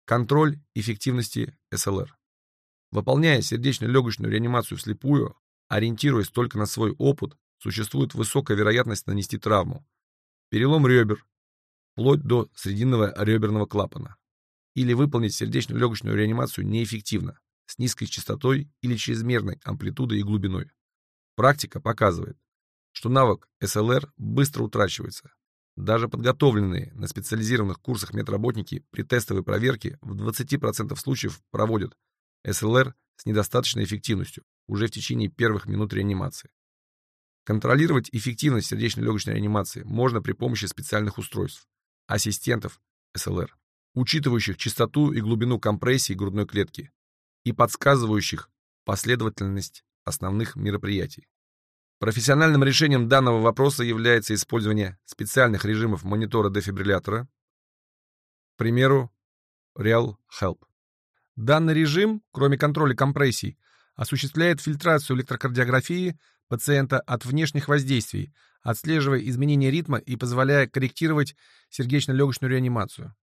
Контроль эффективности СЛР. Выполняя сердечно-легочную реанимацию вслепую, ориентируясь только на свой опыт, существует высокая вероятность нанести травму, перелом ребер, вплоть до срединного реберного клапана, или выполнить сердечно-легочную реанимацию неэффективно, с низкой частотой или чрезмерной амплитудой и глубиной. Практика показывает, что навык СЛР быстро утрачивается. Даже подготовленные на специализированных курсах медработники при тестовой проверке в 20% случаев проводят СЛР с недостаточной эффективностью уже в течение первых минут реанимации. Контролировать эффективность сердечно-легочной реанимации можно при помощи специальных устройств, ассистентов СЛР, учитывающих частоту и глубину компрессии грудной клетки и подсказывающих последовательность основных мероприятий. Профессиональным решением данного вопроса является использование специальных режимов монитора дефибриллятора, к примеру, Real Help. Данный режим, кроме контроля компрессий, осуществляет фильтрацию электрокардиографии пациента от внешних воздействий, отслеживая изменения ритма и позволяя корректировать сердечно-легочную реанимацию.